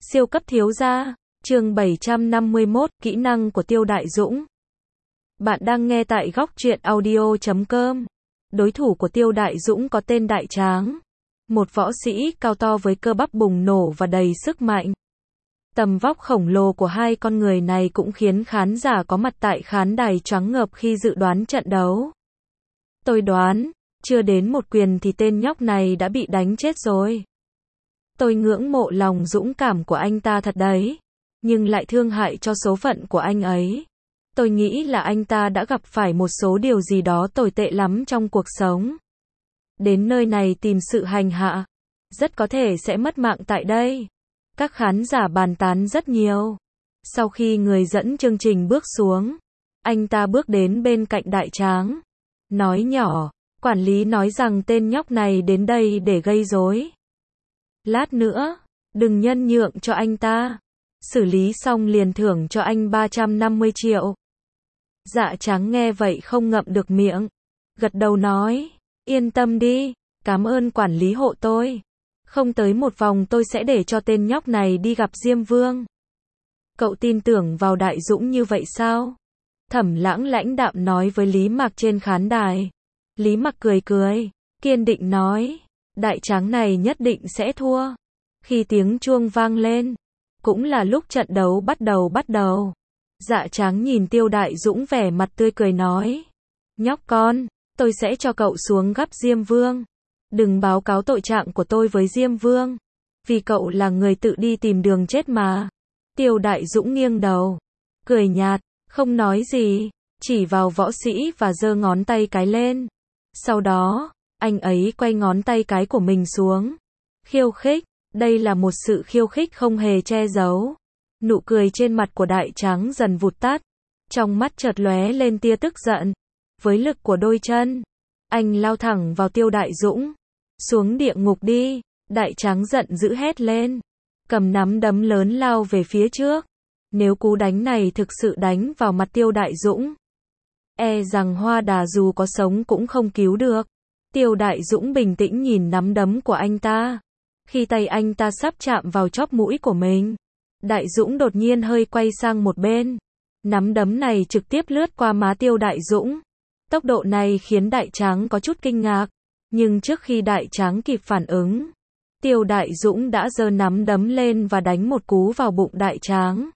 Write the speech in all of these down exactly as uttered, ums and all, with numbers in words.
Siêu cấp thiếu gia, chương bảy trăm năm mươi mốt, kỹ năng của Tiêu Đại Dũng. Bạn đang nghe tại góc truyện audio chấm com. Đối thủ của Tiêu Đại Dũng có tên Đại Tráng. Một võ sĩ cao to với cơ bắp bùng nổ và đầy sức mạnh. Tầm vóc khổng lồ của hai con người này cũng khiến khán giả có mặt tại khán đài choáng ngợp khi dự đoán trận đấu. Tôi đoán, chưa đến một quyền thì tên nhóc này đã bị đánh chết rồi. Tôi ngưỡng mộ lòng dũng cảm của anh ta thật đấy, nhưng lại thương hại cho số phận của anh ấy. Tôi nghĩ là anh ta đã gặp phải một số điều gì đó tồi tệ lắm trong cuộc sống. Đến nơi này tìm sự hành hạ, rất có thể sẽ mất mạng tại đây. Các khán giả bàn tán rất nhiều. Sau khi người dẫn chương trình bước xuống, anh ta bước đến bên cạnh Đại Tráng, nói nhỏ, quản lý nói rằng tên nhóc này đến đây để gây rối. Lát nữa, đừng nhân nhượng cho anh ta. Xử lý xong liền thưởng cho anh ba trăm năm mươi triệu. Dạ Trắng nghe vậy không ngậm được miệng. Gật đầu nói, yên tâm đi, cảm ơn quản lý hộ tôi. Không tới một vòng tôi sẽ để cho tên nhóc này đi gặp Diêm Vương. Cậu tin tưởng vào Đại Dũng như vậy sao? Thẩm Lãng lãnh đạm nói với Lý Mạc trên khán đài. Lý Mạc cười cười, kiên định nói, Đại Tráng này nhất định sẽ thua. Khi tiếng chuông vang lên, cũng là lúc trận đấu bắt đầu bắt đầu. Dạ Tráng nhìn Tiêu Đại Dũng vẻ mặt tươi cười nói, nhóc con, tôi sẽ cho cậu xuống gắp Diêm Vương. Đừng báo cáo tội trạng của tôi với Diêm Vương, vì cậu là người tự đi tìm đường chết mà. Tiêu Đại Dũng nghiêng đầu, cười nhạt, không nói gì, chỉ vào võ sĩ và giơ ngón tay cái lên. Sau đó, anh ấy quay ngón tay cái của mình xuống. Khiêu khích, đây là một sự khiêu khích không hề che giấu. Nụ cười trên mặt của Đại Tráng dần vụt tắt, trong mắt chợt lóe lên tia tức giận. Với lực của đôi chân, anh lao thẳng vào Tiêu Đại Dũng. Xuống địa ngục đi, Đại Tráng giận dữ hét lên, cầm nắm đấm lớn lao về phía trước. Nếu cú đánh này thực sự đánh vào mặt Tiêu Đại Dũng, e rằng Hoa Đà dù có sống cũng không cứu được. Tiêu Đại Dũng bình tĩnh nhìn nắm đấm của anh ta. Khi tay anh ta sắp chạm vào chóp mũi của mình, Đại Dũng đột nhiên hơi quay sang một bên. Nắm đấm này trực tiếp lướt qua má Tiêu Đại Dũng. Tốc độ này khiến Đại Tráng có chút kinh ngạc, nhưng trước khi Đại Tráng kịp phản ứng, Tiêu Đại Dũng đã giơ nắm đấm lên và đánh một cú vào bụng Đại Tráng.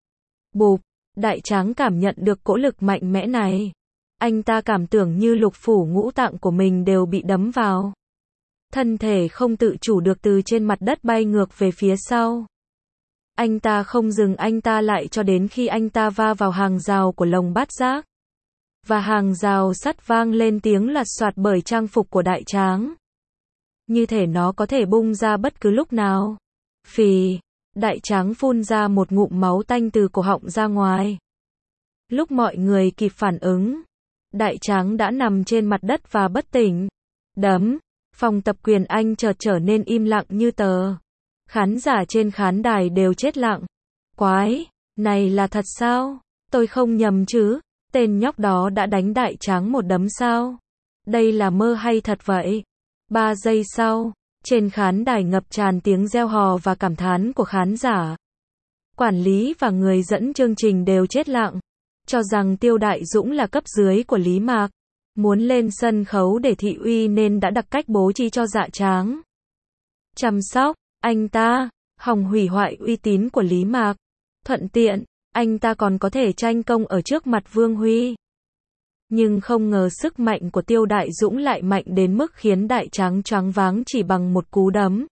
Bụp, Đại Tráng cảm nhận được cỗ lực mạnh mẽ này. Anh ta cảm tưởng như lục phủ ngũ tạng của mình đều bị đấm vào. Thân thể không tự chủ được từ trên mặt đất bay ngược về phía sau. Anh ta không dừng anh ta lại cho đến khi anh ta va vào hàng rào của lồng bát giác. Và hàng rào sắt vang lên tiếng lạt soạt bởi trang phục của Đại Tráng. Như thể nó có thể bung ra bất cứ lúc nào. Phì, Đại Tráng phun ra một ngụm máu tanh từ cổ họng ra ngoài. Lúc mọi người kịp phản ứng, Đại Tráng đã nằm trên mặt đất và bất tỉnh. Đấm, phòng tập quyền Anh chợt trở nên im lặng như tờ. Khán giả trên khán đài đều chết lặng. Quái, này là thật sao? Tôi không nhầm chứ? Tên nhóc đó đã đánh Đại Tráng một đấm sao? Đây là mơ hay thật vậy? Ba giây sau, trên khán đài ngập tràn tiếng reo hò và cảm thán của khán giả. Quản lý và người dẫn chương trình đều chết lặng, cho rằng Tiêu Đại Dũng là cấp dưới của Lý Mạc, muốn lên sân khấu để thị uy nên đã đặc cách bố trí cho Dạ Tráng. Chăm sóc anh ta, hòng hủy hoại uy tín của Lý Mạc. Thuận tiện, anh ta còn có thể tranh công ở trước mặt Vương Huy. Nhưng không ngờ sức mạnh của Tiêu Đại Dũng lại mạnh đến mức khiến Đại Tráng choáng váng chỉ bằng một cú đấm.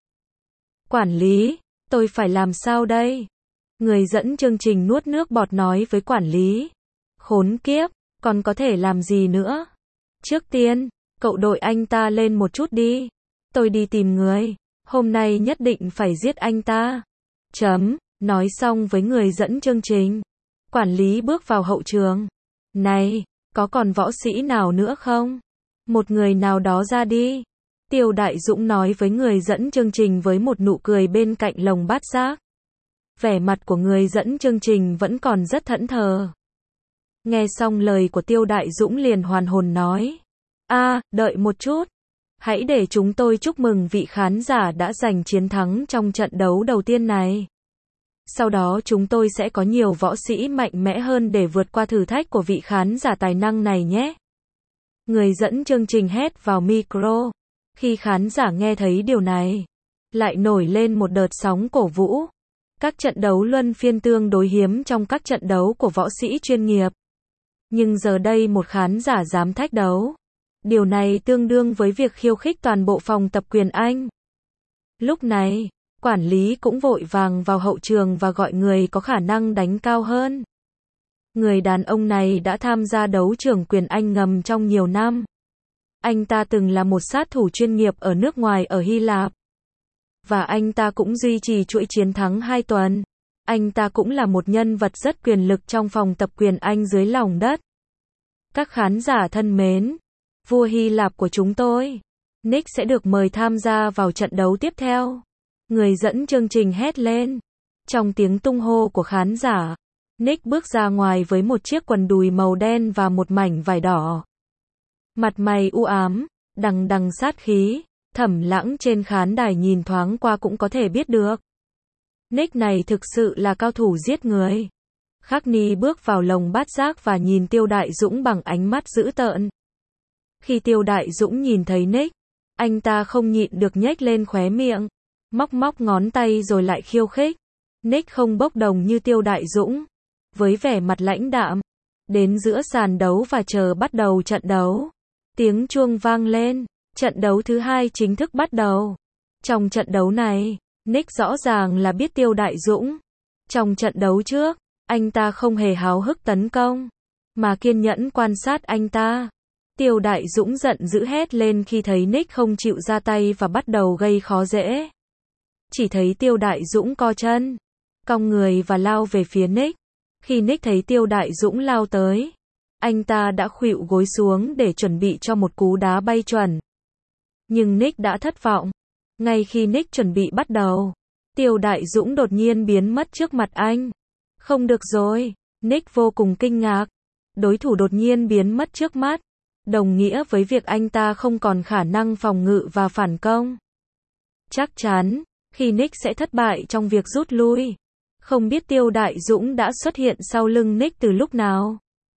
Quản lý, tôi phải làm sao đây? Người dẫn chương trình nuốt nước bọt nói với quản lý. Khốn kiếp, còn có thể làm gì nữa? Trước tiên, cậu đội anh ta lên một chút đi. Tôi đi tìm người. Hôm nay nhất định phải giết anh ta. Chấm, nói xong với người dẫn chương trình. Quản lý bước vào hậu trường. Này, có còn võ sĩ nào nữa không? Một người nào đó ra đi. Tiêu Đại Dũng nói với người dẫn chương trình với một nụ cười bên cạnh lồng bát giác. Vẻ mặt của người dẫn chương trình vẫn còn rất thẫn thờ. Nghe xong lời của Tiêu Đại Dũng liền hoàn hồn nói. A, đợi một chút. Hãy để chúng tôi chúc mừng vị khán giả đã giành chiến thắng trong trận đấu đầu tiên này. Sau đó chúng tôi sẽ có nhiều võ sĩ mạnh mẽ hơn để vượt qua thử thách của vị khán giả tài năng này nhé. Người dẫn chương trình hét vào micro. Khi khán giả nghe thấy điều này, lại nổi lên một đợt sóng cổ vũ. Các trận đấu luân phiên tương đối hiếm trong các trận đấu của võ sĩ chuyên nghiệp. Nhưng giờ đây một khán giả dám thách đấu. Điều này tương đương với việc khiêu khích toàn bộ phòng tập quyền Anh. Lúc này, quản lý cũng vội vàng vào hậu trường và gọi người có khả năng đánh cao hơn. Người đàn ông này đã tham gia đấu trường quyền Anh ngầm trong nhiều năm. Anh ta từng là một sát thủ chuyên nghiệp ở nước ngoài ở Hy Lạp. Và anh ta cũng duy trì chuỗi chiến thắng hai tuần. Anh ta cũng là một nhân vật rất quyền lực trong phòng tập quyền Anh dưới lòng đất. Các khán giả thân mến, vua Hy Lạp của chúng tôi, Nick sẽ được mời tham gia vào trận đấu tiếp theo. Người dẫn chương trình hét lên. Trong tiếng tung hô của khán giả, Nick bước ra ngoài với một chiếc quần đùi màu đen và một mảnh vải đỏ. Mặt mày u ám, đằng đằng sát khí, Thẩm Lãng trên khán đài nhìn thoáng qua cũng có thể biết được. Nick này thực sự là cao thủ giết người. Khắc Ni bước vào lồng bát giác và nhìn Tiêu Đại Dũng bằng ánh mắt dữ tợn. Khi Tiêu Đại Dũng nhìn thấy Nick, anh ta không nhịn được nhếch lên khóe miệng, móc móc ngón tay rồi lại khiêu khích. Nick không bốc đồng như Tiêu Đại Dũng, với vẻ mặt lãnh đạm, đến giữa sàn đấu và chờ bắt đầu trận đấu. Tiếng chuông vang lên, trận đấu thứ hai chính thức bắt đầu. Trong trận đấu này, Nick rõ ràng là biết Tiêu Đại Dũng. Trong trận đấu trước, anh ta không hề háo hức tấn công, mà kiên nhẫn quan sát anh ta. Tiêu Đại Dũng giận dữ hét lên khi thấy Nick không chịu ra tay và bắt đầu gây khó dễ. Chỉ thấy Tiêu Đại Dũng co chân, cong người và lao về phía Nick. Khi Nick thấy Tiêu Đại Dũng lao tới, anh ta đã khuỵu gối xuống để chuẩn bị cho một cú đá bay chuẩn. Nhưng Nick đã thất vọng. Ngay khi Nick chuẩn bị bắt đầu, Tiêu Đại Dũng đột nhiên biến mất trước mặt anh. Không được rồi, Nick vô cùng kinh ngạc. Đối thủ đột nhiên biến mất trước mắt, đồng nghĩa với việc anh ta không còn khả năng phòng ngự và phản công. Chắc chắn, khi Nick sẽ thất bại trong việc rút lui. Không biết Tiêu Đại Dũng đã xuất hiện sau lưng Nick từ lúc nào.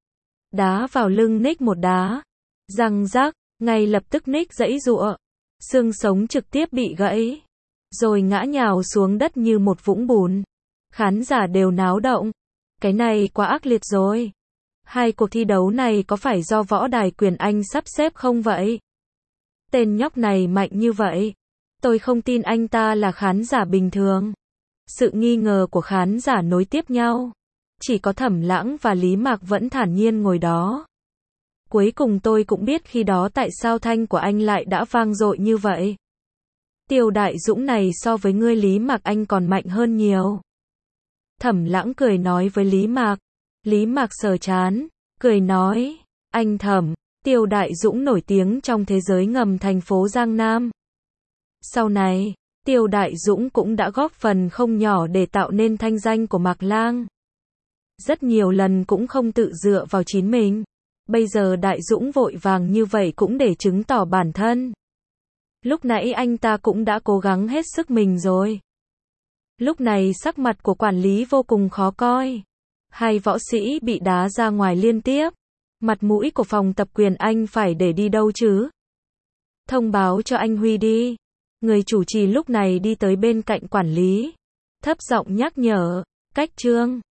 Đá vào lưng Nick một đá. Răng rắc, ngay lập tức Nick giãy giụa. Xương sống trực tiếp bị gãy. Rồi ngã nhào xuống đất như một vũng bùn. Khán giả đều náo động. Cái này quá ác liệt rồi. Hai cuộc thi đấu này có phải do võ đài quyền Anh sắp xếp không vậy? Tên nhóc này mạnh như vậy. Tôi không tin anh ta là khán giả bình thường. Sự nghi ngờ của khán giả nối tiếp nhau. Chỉ có Thẩm Lãng và Lý Mạc vẫn thản nhiên ngồi đó. Cuối cùng tôi cũng biết khi đó tại sao thanh của anh lại đã vang dội như vậy. Tiêu Đại Dũng này so với ngươi Lý Mạc anh còn mạnh hơn nhiều. Thẩm Lãng cười nói với Lý Mạc. Lý Mạc sờ trán, cười nói, anh Thẩm, Tiêu Đại Dũng nổi tiếng trong thế giới ngầm thành phố Giang Nam. Sau này, Tiêu Đại Dũng cũng đã góp phần không nhỏ để tạo nên thanh danh của Mạc Lang. Rất nhiều lần cũng không tự dựa vào chính mình. Bây giờ Đại Dũng vội vàng như vậy cũng để chứng tỏ bản thân. Lúc nãy anh ta cũng đã cố gắng hết sức mình rồi. Lúc này sắc mặt của quản lý vô cùng khó coi. Hai võ sĩ bị đá ra ngoài liên tiếp. Mặt mũi của phòng tập quyền Anh phải để đi đâu chứ? Thông báo cho anh Huy đi. Người chủ trì lúc này đi tới bên cạnh quản lý. Thấp giọng nhắc nhở. Cách Trương.